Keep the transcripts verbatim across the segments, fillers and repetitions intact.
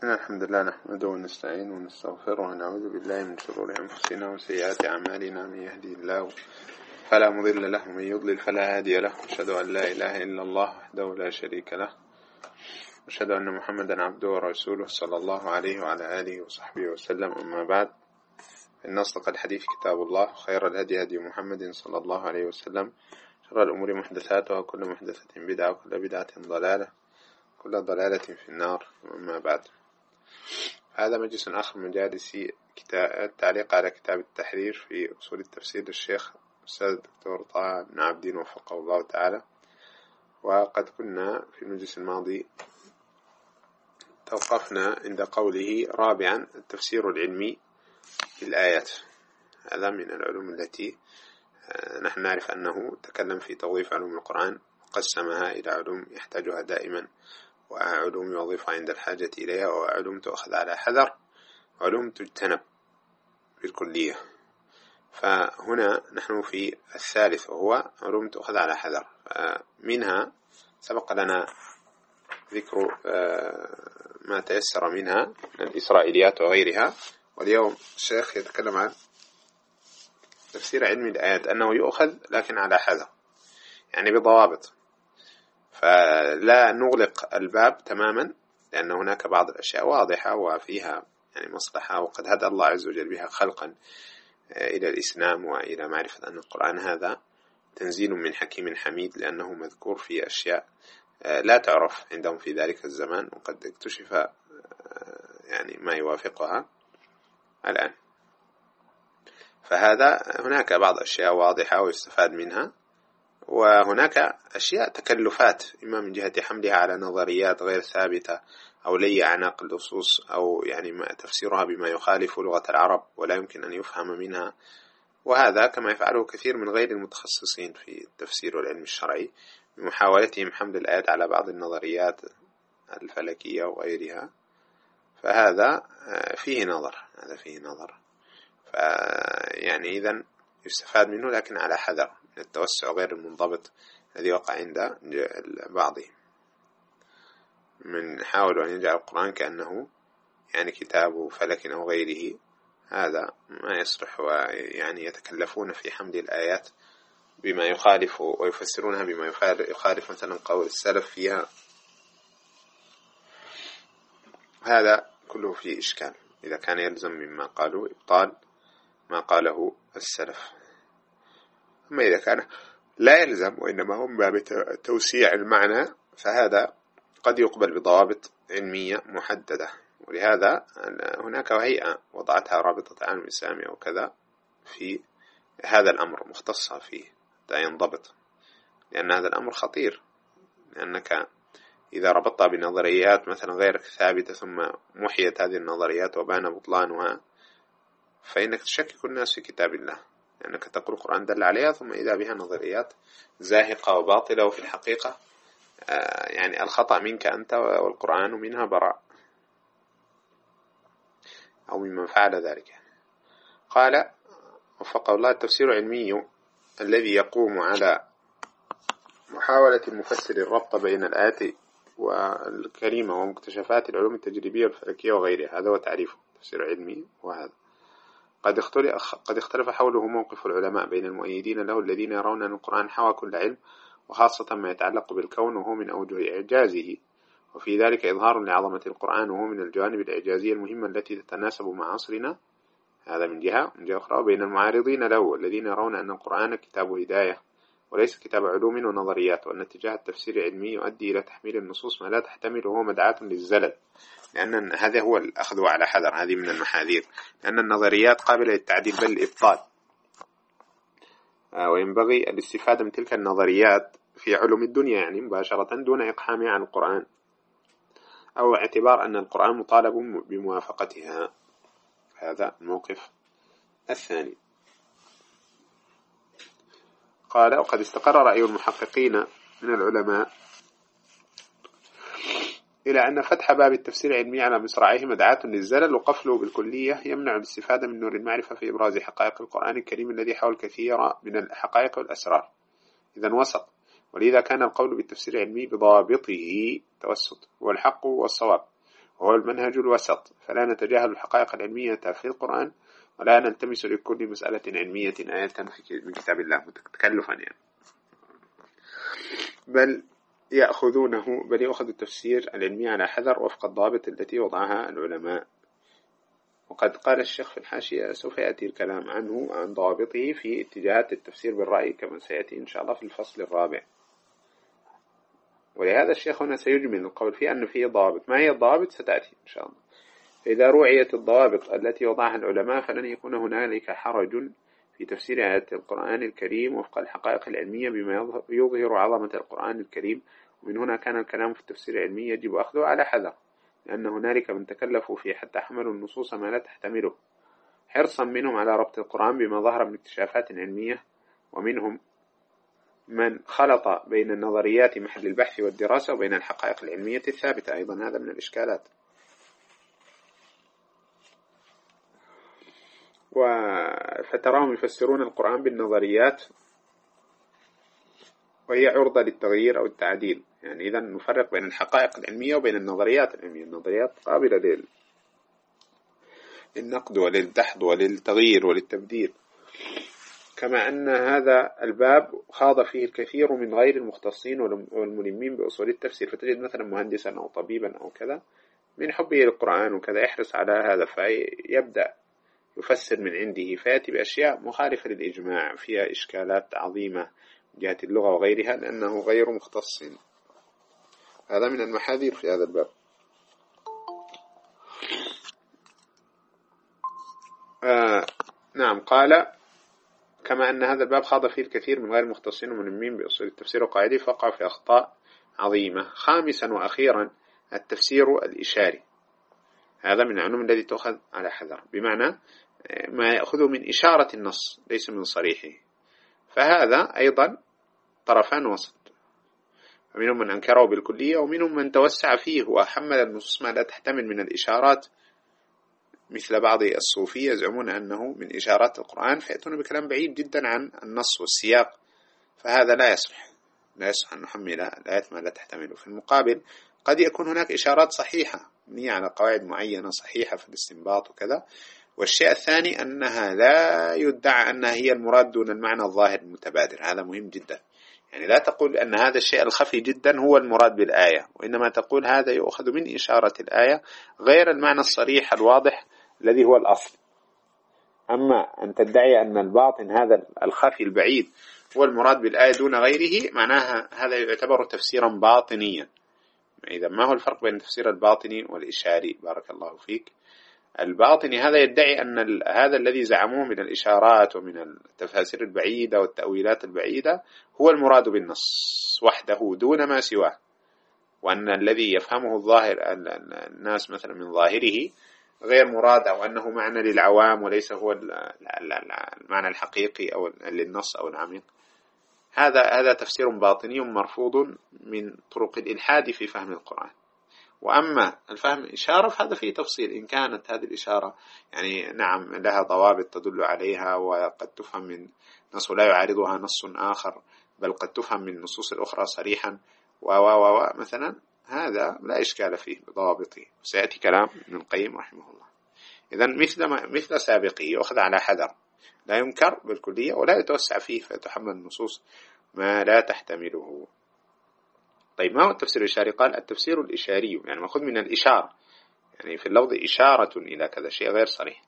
إن الحمد لله نحمده ونستعينه ونستغفره ونعوذ بالله من شرور أنفسنا وسيئات أعمالنا. من يهدي الله فلا مضل له ومن يضلل فلا هادي له. أشهد أن لا إله إلا الله وحده لا شريك له، أشهد أن محمدا عبده ورسوله صلى الله عليه وعلى آله وصحبه وسلم. أما بعد، إن أصدق الحديث كتاب الله، خير الهدي هدي محمد صلى الله عليه وسلم، شر الأمور محدثاتها، وكل محدثة بدعة، وكل بدعة ضلالة، كل ضلالة في النار. أما بعد، هذا مجلس آخر من مجالس التعليق على كتاب التحرير في أصول التفسير للشيخ الأستاذ الدكتور طه بن عابدين وفقه الله تعالى. وقد كنا في المجلس الماضي توقفنا عند قوله رابعا: التفسير العلمي للآيات. هذا من العلوم التي نحن نعرف أنه تكلم في توظيف علوم القرآن وقسمها إلى علوم يحتاجها دائما، وعلوم يوظفها عند الحاجة إليها، وعلوم تؤخذ على حذر، وعلوم تجتنب بالكلية. فهنا نحن في الثالث، وهو علوم تؤخذ على حذر. منها سبق لنا ذكر ما تيسر منها من الإسرائيليات وغيرها، واليوم الشيخ يتكلم عن تفسير علمي الآيات، أنه يؤخذ لكن على حذر، يعني بضوابط. فلا نغلق الباب تماما، لأن هناك بعض الأشياء واضحة وفيها يعني مصلحة، وقد هدى الله عز وجل بها خلقا إلى الإسلام وإلى معرفة أن القرآن هذا تنزيل من حكيم حميد، لأنه مذكور في أشياء لا تعرف عندهم في ذلك الزمان، وقد اكتشف يعني ما يوافقها الآن. فهذا هناك بعض أشياء واضحة ويستفاد منها، وهناك أشياء تكلفات، إما من جهة حملها على نظريات غير ثابتة، أو لي أعناق اللصوص، أو يعني ما تفسيرها بما يخالف لغة العرب ولا يمكن أن يفهم منها. وهذا كما يفعله كثير من غير المتخصصين في التفسير والعلم الشرعي، بمحاولتهم حمل الآيات على بعض النظريات الفلكية وغيرها. فهذا فيه نظر، هذا فيه نظر. فيعني إذن يستفاد منه، لكن على حذر من التوسع غير المنضبط الذي وقع عند بعضهم، من حاولوا أن يجعل القرآن كأنه يعني كتاب فلك أو غيره. هذا ما يصلح، ويعني يتكلفون في حمل الآيات بما يخالف، ويفسرونها بما يخالف مثلا قول السلف فيها. هذا كله فيه إشكال، إذا كان يلزم مما قالوا إبطال ما قاله السلف. أما إذا كان لا يلزم، وإنما هم باب توسيع المعنى، فهذا قد يقبل بضوابط علمية محددة. ولهذا هناك هيئة وضعتها رابطة العالم الإسلامي وكذا في هذا الأمر، مختصة فيه حتى ينضبط، لأن هذا الأمر خطير. لأنك إذا ربطت بنظريات مثلا غير ثابتة ثم محيت هذه النظريات وبان بطلانها، فإنك تشكك الناس في كتاب الله، لأنك تقول القرآن دل عليها، ثم إذا بها نظريات زاهقة وباطلة، وفي الحقيقة يعني الخطأ منك أنت والقرآن منها براء، أو ممن فعل ذلك. قال وفق الله: التفسير العلمي الذي يقوم على محاولة المفسر الربط بين الآيات والكريمة ومكتشفات العلوم التجريبية والفلكية وغيرها. هذا هو تعريفه التفسير العلمي. وهذا قد اختلف, قد اختلف حوله موقف العلماء بين المؤيدين له الذين يرون أن القرآن حوى كل علم، وخاصة ما يتعلق بالكون، وهو من أوجه إعجازه، وفي ذلك إظهار لعظمة القرآن، وهو من الجوانب الإعجازية المهمة التي تتناسب مع عصرنا. هذا من جهة. من جهة أخرى بين المعارضين له الذين يرون أن القرآن كتاب هداية وليس كتاب علوم ونظريات، وأن اتجاه التفسير العلمي يؤدي إلى تحميل النصوص ما لا تحتمل، وهو مدعاة للزلل، لأن هذا هو الأخذ على حذر، هذه من المحاذير، لأن النظريات قابلة للتعديل بل الإبطال. وينبغي الاستفادة من تلك النظريات في علوم الدنيا يعني مباشرة، دون إقحامها عن القرآن، أو اعتبار أن القرآن مطالب بموافقتها. هذا الموقف الثاني. قال: وقد استقر رأي المحققين من العلماء إلى أن فتح باب التفسير العلمي على مصراعيه مدعاة للزلل، وقفله بالكلية يمنع الاستفادة من نور المعرفة في إبراز حقائق القرآن الكريم الذي حول الكثير من الحقائق والأسرار. إذن وسط، ولذا كان القول بالتفسير العلمي بضابطه توسط والحق والصواب، وهو المنهج الوسط، فلا نتجاهل الحقائق العلمية في القرآن ولا نلتمس لكل مسألة علمية آية من كتاب الله تكلفا يعني، بل يأخذونه بل يأخذ التفسير العلمي على حذر وفق الضوابط التي وضعها العلماء. وقد قال الشيخ في الحاشية سوف يأتي الكلام عنه عن ضوابطه في اتجاهات التفسير بالرأي كما سيأتي إن شاء الله في الفصل الرابع. ولهذا الشيخ هنا سيجمل القول فيه أن فيه ضوابط. ما هي الضوابط ستأتي إن شاء الله. فإذا روعيت الضوابط التي وضعها العلماء فلن يكون هنالك حرج في تفسير آيات القرآن الكريم وفق الحقائق العلمية بما يظهر عظمة القرآن الكريم. ومن هنا كان الكلام في التفسير العلمي يجب أخذه على حذر، لأن هنالك من تكلفوا فيه حتى حملوا النصوص ما لا تحتمله حرصا منهم على ربط القرآن بما ظهر من اكتشافات علمية، ومنهم من خلط بين النظريات محل البحث والدراسة وبين الحقائق العلمية الثابتة. أيضا هذا من الإشكالات. فتراهم يفسرون القرآن بالنظريات وهي عرضة للتغيير أو التعديل. يعني إذا نفرق بين الحقائق العلمية وبين النظريات العلمية. النظريات قابلة للنقد وللدحض وللتغيير وللتبديل. كما أن هذا الباب خاض فيه الكثير من غير المختصين والملمين بأصول التفسير. فتجد مثلا مهندسا أو طبيبا أو كذا من حبه للقرآن وكذا يحرص على هذا، فيبدأ يفسر من عنده فيأتي بأشياء مخالفة للإجماع فيها إشكالات عظيمة من جهة اللغة وغيرها لأنه غير مختص. هذا من المحاذير في هذا الباب. آه نعم. قال كما أن هذا الباب خاض فيه الكثير من غير المختصين وملمين بأصول التفسير وقاعده فقع في أخطاء عظيمة. خامسا وأخيرا التفسير الإشاري. هذا من العلوم الذي تأخذ على حذر، بمعنى ما يأخذه من إشارة النص ليس من صريحه. فهذا أيضا طرفان وسط، فمنهم من أنكره بالكلية ومنهم من توسع فيه وحمل النصوص ما لا تحتمل من الإشارات، مثل بعض الصوفية يزعمون أنه من إشارات القرآن فيأتون بكلام بعيد جدا عن النص والسياق. فهذا لا يصلح لا يصلح أن نحمل الآيات ما لا تحتمله. في المقابل قد يكون هناك إشارات صحيحة مبنية على قواعد معينة صحيحة في الاستنباط وكذا. والشيء الثاني أنها لا يدعى أنها هي المراد دون المعنى الظاهر المتبادر. هذا مهم جدا. يعني لا تقول أن هذا الشيء الخفي جدا هو المراد بالآية، وإنما تقول هذا يؤخذ من إشارة الآية غير المعنى الصريح الواضح الذي هو الأصل. أما أن تدعي أن الباطن هذا الخفي البعيد هو المراد بالآية دون غيره، معناها هذا يعتبر تفسيرا باطنيا. إذا ما هو الفرق بين التفسير الباطني والإشاري؟ بارك الله فيك. الباطني هذا يدعي أن هذا الذي زعموه من الإشارات ومن التفاسير البعيدة والتأويلات البعيدة هو المراد بالنص وحده دون ما سواه، وأن الذي يفهمه الظاهر الناس مثلا من ظاهره غير مراد، أو أنه معنى للعوام وليس هو المعنى الحقيقي أو للنص أو العميق. هذا هذا تفسير باطني مرفوض من طرق الإلحاد في فهم القرآن. وأما الفهم الإشارة فهذا فيه تفصيل. إن كانت هذه الإشارة يعني نعم لها ضوابط تدل عليها وقد تفهم من نص لا يعارضها نص آخر، بل قد تفهم من النصوص الأخرى صريحا و و و مثلا، هذا لا إشكال فيه بضوابطه. سيأتي كلام ابن القيم رحمه الله. إذن مثل ما مثل سابقه يأخذ على حذر، لا ينكر بالكلية ولا يتوسع فيه فيتحمل النصوص ما لا تحتمله. طيب ما هو التفسير الإشاري؟ قال التفسير الإشاري يعني مأخوذ من الإشارة، يعني في اللفظ إشارة إلى كذا شيء غير صريح.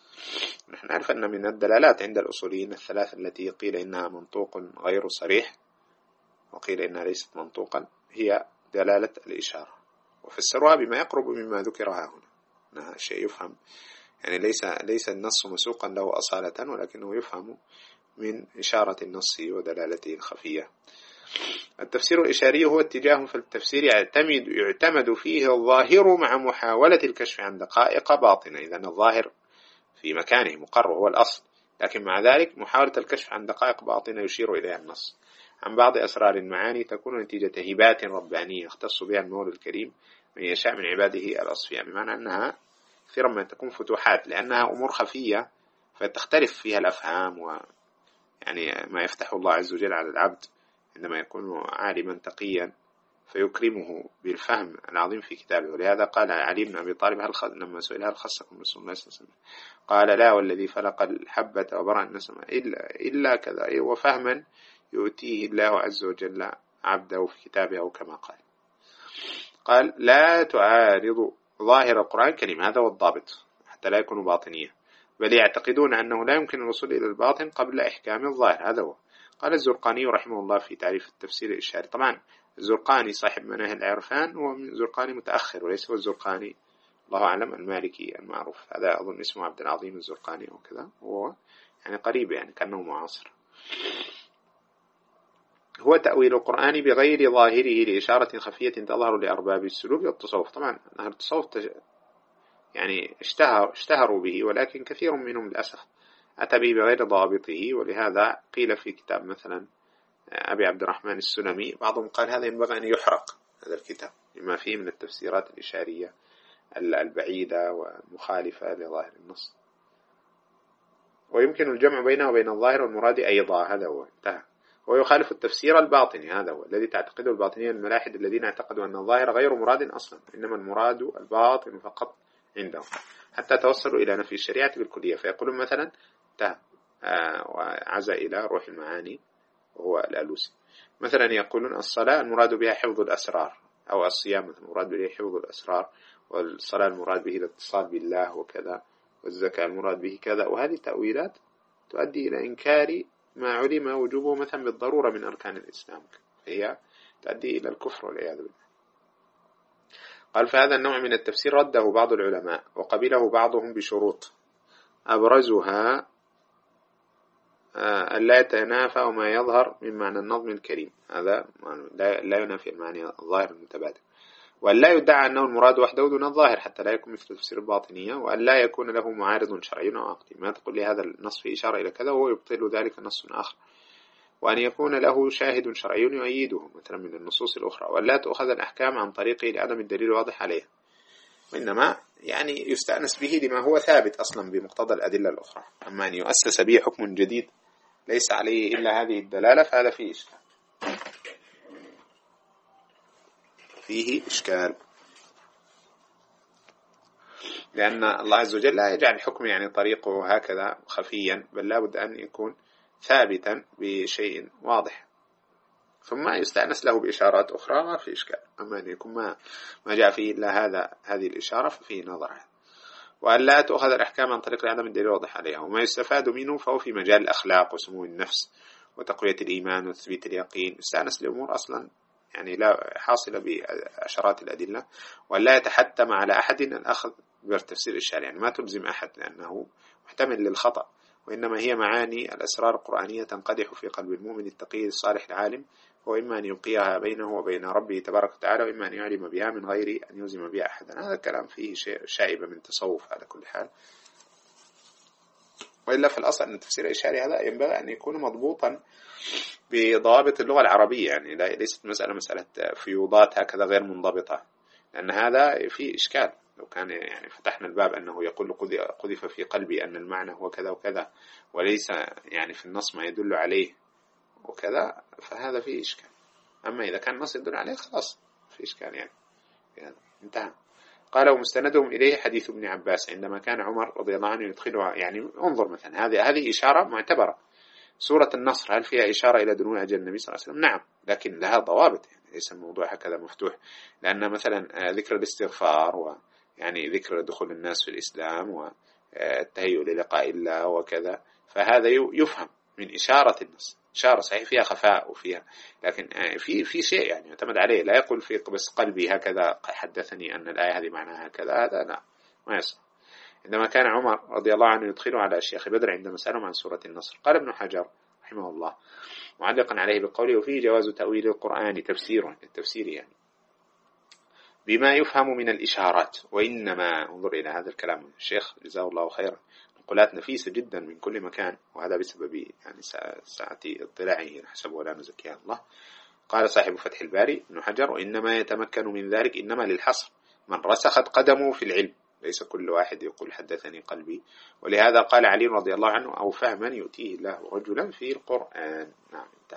نحن نعرف أن من الدلالات عند الأصوليين الثلاث التي قيل إنها منطوق غير صريح وقيل إنها ليست منطوقا هي دلالة الإشارة، وفسروها بما يقرب مما ذكر هنا، أنها شيء يفهم يعني ليس ليس النص مسوقا له أصالة، ولكنه يفهم من إشارة النص ودلالته الخفية. التفسير الإشاري هو اتجاه في التفسير يعتمد يعتمد فيه الظاهر مع محاولة الكشف عن دقائق باطنة. إذا الظاهر في مكانه مقرر هو الأصل، لكن مع ذلك محاولة الكشف عن دقائق باطنة يشير إليها النص عن بعض أسرار المعاني تكون نتيجة هبات ربانية يختص بها المولى الكريم من يشاء من عباده الأصفياء، بمعنى أنها كثيرا ما تكون فتوحات لأنها أمور خفية فتختلف فيها الأفهام، ويعني ما يفتح الله عز وجل على العبد عندما يكون عالما تقيا فيكرمه بالفهم العظيم في كتابه. ولهذا قال علي بن أبي طالب هل لما سئل هل خصكم رسول الله صلى الله عليه وسلم قال لا والذي فلق الحبة وبرأ النسمة إلا, إلا كذا، وفهما يؤتيه الله عز وجل عبده في كتابه أو كما قال. قال لا تعارض ظاهر القرآن كلمة، هذا هو الضابط حتى لا يكونوا باطنية، بل يعتقدون أنه لا يمكن الوصول إلى الباطن قبل إحكام الظاهر، هذا هو. قال الزرقاني رحمه الله في تعريف التفسير الإشاري، طبعا الزرقاني صاحب مناهل العرفان هو زرقاني متأخر وليس هو الزرقاني الله أعلم المالكي المعروف، هذا أظن اسمه عبد العظيم الزرقاني أو كذا، هو يعني قريب يعني كأنه معاصر. هو تأويل القرآن بغير ظاهره لإشارة خفية تظهر لأرباب السلوك والتصوف. طبعا أهل التصوف يعني اشتهر اشتهروا به، ولكن كثير منهم للأسف أتى به بغير ضابطه، ولهذا قيل في كتاب مثلا أبي عبد الرحمن السلمي بعضهم قال هذا ينبغي أن يحرق هذا الكتاب لما فيه من التفسيرات الإشارية البعيدة والمخالفة لظاهر النص، ويمكن الجمع بينه وبين الظاهر والمراد أيضا، هذا هو انتهى. ويخالف التفسير الباطني، هذا هو الذي تعتقده الباطنية الملاحد الذين اعتقدوا أن الظاهر غير مراد أصلا، إنما المراد الباطن فقط عندهم، حتى توصلوا إلى نفي الشريعة بالكلية. فيقولون مثلا انتهى وعزى إلى روح المعاني وهو الألوسي، مثلا يقولون الصلاة المراد بها حفظ الأسرار، أو الصيام مثلا المراد به حفظ الأسرار، والصلاة المراد به الاتصال بالله وكذا، والزكاة المراد به كذا. وهذه تأويلات تؤدي إلى إنكار ما علم وجوبه مثلا بالضرورة من أركان الإسلام، فهي تؤدي إلى الكفر والعياذ بالله. قال فهذا النوع من التفسير رده بعض العلماء وقبله بعضهم بشروط، أبرزها أن لا يتنافى وما يظهر من معنى النظم الكريم، هذا لا ينافي المعنى الظاهر المتبادل، وأن لا يدعى أنه المراد وحده دون الظاهر حتى لا يكون مثل تفسير الباطنية، وأن لا يكون له معارض شرعي أو عقلي، ما تقول لي هذا النص فيه إشارة إلى كذا وهو يبطل ذلك نص آخر، وأن يكون له شاهد شرعي يؤيده مثلا من النصوص الأخرى، وأن لا تؤخذ الأحكام عن طريقه لعدم الدليل الواضح عليه، وإنما يعني يستأنس به لما هو ثابت أصلا بمقتضى الأدلة الأخرى. أما أن يؤسس به حكم جديد ليس عليه إلا هذه الدلالة فهذا فيه إشكال، فيه إشكال، لأن الله عز وجل لا يجعل الحكم يعني طريقه هكذا خفيا، بل لابد أن يكون ثابتا بشيء واضح، ثم يستأنس له بإشارات أخرى ما في إشكال. أما أن يكون ما ما جاء فيه إلا هذا هذه الإشارة ففيه نظر. وأن لا تؤخذ الأحكام عن طريق عدم الدليل الواضح عليها، وما يستفاد منه فهو في مجال الأخلاق وسمو النفس وتقوية الإيمان وتثبيت اليقين، يستأنس لأمور أصلا يعني لا حاصلة بأشارات الأدلة، وأن لا يتحتم على أحد الأخذ بالتفسير الشرعي، يعني ما تلزم أحد لأنه محتمل للخطأ، وإنما هي معاني الأسرار القرآنية تنقدح في قلب المؤمن التقي الصالح العالم، وإما أن يلقيها بينه وبين ربه تبارك وتعالى، وإما أن يعلم بها من غير أن يلزم بها أحدا. هذا الكلام فيه شائبة من تصوف على كل حال، وإلا في الأصل أن التفسير الإشاري هذا ينبغي أن يكون مضبوطا بضوابط اللغة العربية، يعني ليست مسألة مسألة فيوضات هكذا غير منضبطة، لأن هذا فيه إشكال. لو كان يعني فتحنا الباب أنه يقول قذف في قلبي أن المعنى هو كذا وكذا وليس يعني في النص ما يدل عليه وكذا، فهذا فيه إشكال. أما إذا كان النص يدل عليه خلاص في إشكال يعني, يعني انتهى. قال ومستندهم إليه حديث ابن عباس عندما كان عمر رضي الله عنه يدخلها، يعني انظر مثلا هذه هذه إشارة معتبرة. سورة النصر هل فيها إشارة إلى دنو أجل النبي صلى الله عليه وسلم؟ نعم، لكن لها ضوابط، يعني ليس الموضوع هكذا مفتوح، لأن مثلا ذكر الاستغفار ويعني ذكر دخول الناس في الإسلام والتهيؤ للقاء الله وكذا، فهذا يفهم من إشارة النص، إشارة صحيح فيها خفاء وفيها، لكن في في شيء يعني يعتمد عليه، لا يقول في بس قلبي هكذا حدثني أن الآية هذه معناها هكذا، هذا لا ما يصح. عندما كان عمر رضي الله عنه يدخله على الشيخ بدر عندما سألهم عن سورة النصر، قال ابن حجر رحمه الله معلقا عليه بقوله وفيه جواز تأويل القرآن تفسير التفسير يعني بما يفهم من الإشارات، وإنما انظر إلى هذا الكلام الشيخ جزاه الله خيرا، نقولات نفيسة جدا من كل مكان، وهذا بسبب يعني ساعة اطلاعه حسب ولا نزكيها الله. قال صاحب فتح الباري ابن حجر وإنما يتمكن من ذلك إنما للحصر من رسخت قدمه في العلم، ليس كل واحد يقول حدثني قلبي. ولهذا قال علي رضي الله عنه أو فهما يؤتيه الله رجلا في القرآن. نعم انتهى.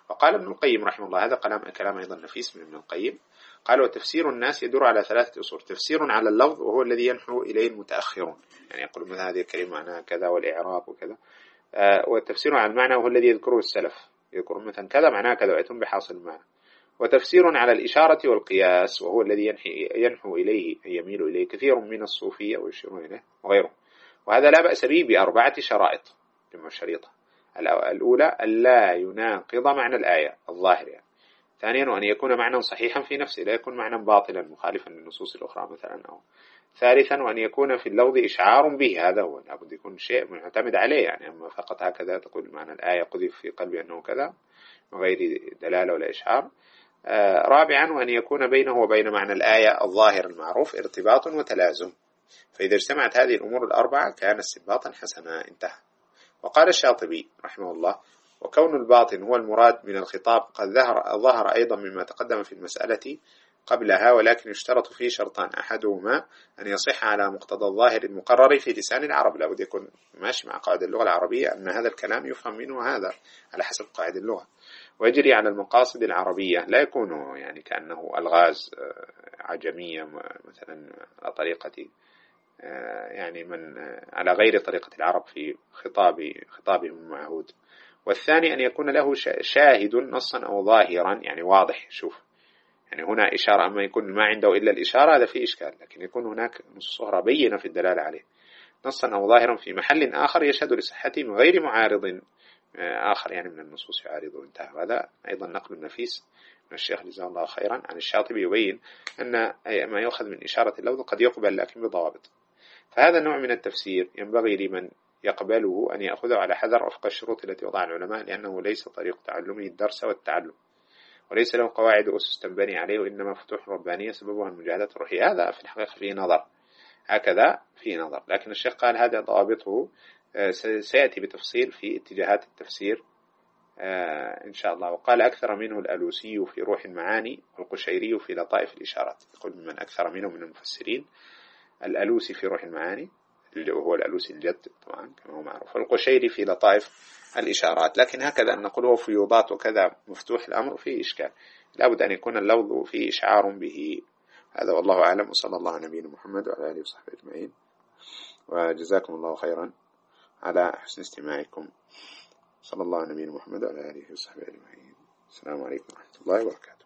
وقال ابن القيم رحمه الله، هذا كلام كلام أيضا نفيس من ابن القيم، قال: وتفسير الناس يدور على ثلاثة أصول: تفسير على اللفظ وهو الذي ينحو إليه المتأخرون، يعني يقول مثلا هذه الكلمة معناها كذا والإعراب وكذا، آه والتفسير على المعنى وهو الذي يذكره السلف، يذكر مثلا كذا معناه كذا ويأتون بحاصل المعنى. وتفسير على الإشارة والقياس وهو الذي ينحو إليه يميل إليه كثير من الصوفية ويشيرون إليه وغيره، وهذا لا بأس به بأربعة شرائط جمع شريطة: الأولى ألا يناقض معنى الآية الظاهر يعني. ثانيا وأن يكون معنى صحيحا في نفسه، لا يكون معنى باطلا مخالفا للنصوص الأخرى مثلا. أو ثالثا وأن يكون في اللفظ إشعار به، هذا هو لابد يكون شيء معتمد عليه، يعني أما فقط هكذا تقول معنى الآية قذف في قلبي أنه كذا من غير دلالة ولا إشعار. آه رابعا وأن يكون بينه وبين معنى الآية الظاهر المعروف ارتباط وتلازم، فإذا اجتمعت هذه الأمور الأربعة كان استنباطا حسنا. انتهى. وقال الشاطبي رحمه الله: وكون الباطن هو المراد من الخطاب قد ظهر, ظهر أيضا مما تقدم في المسألة قبلها، ولكن يشترط فيه شرطان: أحدهما أن يصح على مقتضى الظاهر المقرر في لسان العرب، لابد يكون ماشي مع قواعد اللغة العربية أن هذا الكلام يفهم منه هذا على حسب قواعد اللغة، ويجري على المقاصد العربية، لا يكون يعني كأنه ألغاز عجمية مثلا على طريقة يعني من على غير طريقة العرب في خطاب خطابهم المعهود. والثاني أن يكون له شاهد نصا أو ظاهرا، يعني واضح. شوف يعني هنا إشارة، أما يكون ما عنده إلا الإشارة هذا فيه إشكال، لكن يكون هناك نص أخرى بينة في الدلالة عليه، نصا أو ظاهرا في محل آخر يشهد لصحته من غير معارض آخر يعني من النصوص يعارضه. انتهى. هذا أيضا نقل نفيس من الشيخ جزاه الله خيرا عن الشاطبي يبين أن ما يؤخذ من إشارة اللفظ قد يقبل لكن بضوابط. فهذا النوع من التفسير ينبغي لمن يقبله أن يأخذه على حذر وفق الشروط التي وضعها العلماء، لأنه ليس طريق تعلمه الدرس والتعلم، وليس له قواعد أسس تنبني عليه، وإنما فتوح ربانية سببها المجاهدة الروحية. هذا في الحقيقة فيه نظر، هكذا فيه نظر، لكن الشيخ قال هذا ضوابطه سيأتي بتفصيل في اتجاهات التفسير إن شاء الله. وقال: أكثر منه الألوسي في روح المعاني، والقشيري في لطائف الإشارات. يقول من أكثر منه من المفسرين الألوسي في روح المعاني اللي هو الألوسي الجد طبعا كما هو معروف، والقشيري في لطائف الإشارات. لكن هكذا أن نقول هو فيوضات وكذا مفتوح الأمر فيه إشكال، لابد أن يكون اللفظ فيه إشعار به. هذا والله أعلم، وصلى الله على نبينا محمد وعلى آله وصحبه أجمعين، وجزاكم الله خيرا على حسن استماعكم. صلى الله على نبينا محمد وعلى آله وصحبه أجمعين. السلام عليكم ورحمة الله وبركاته.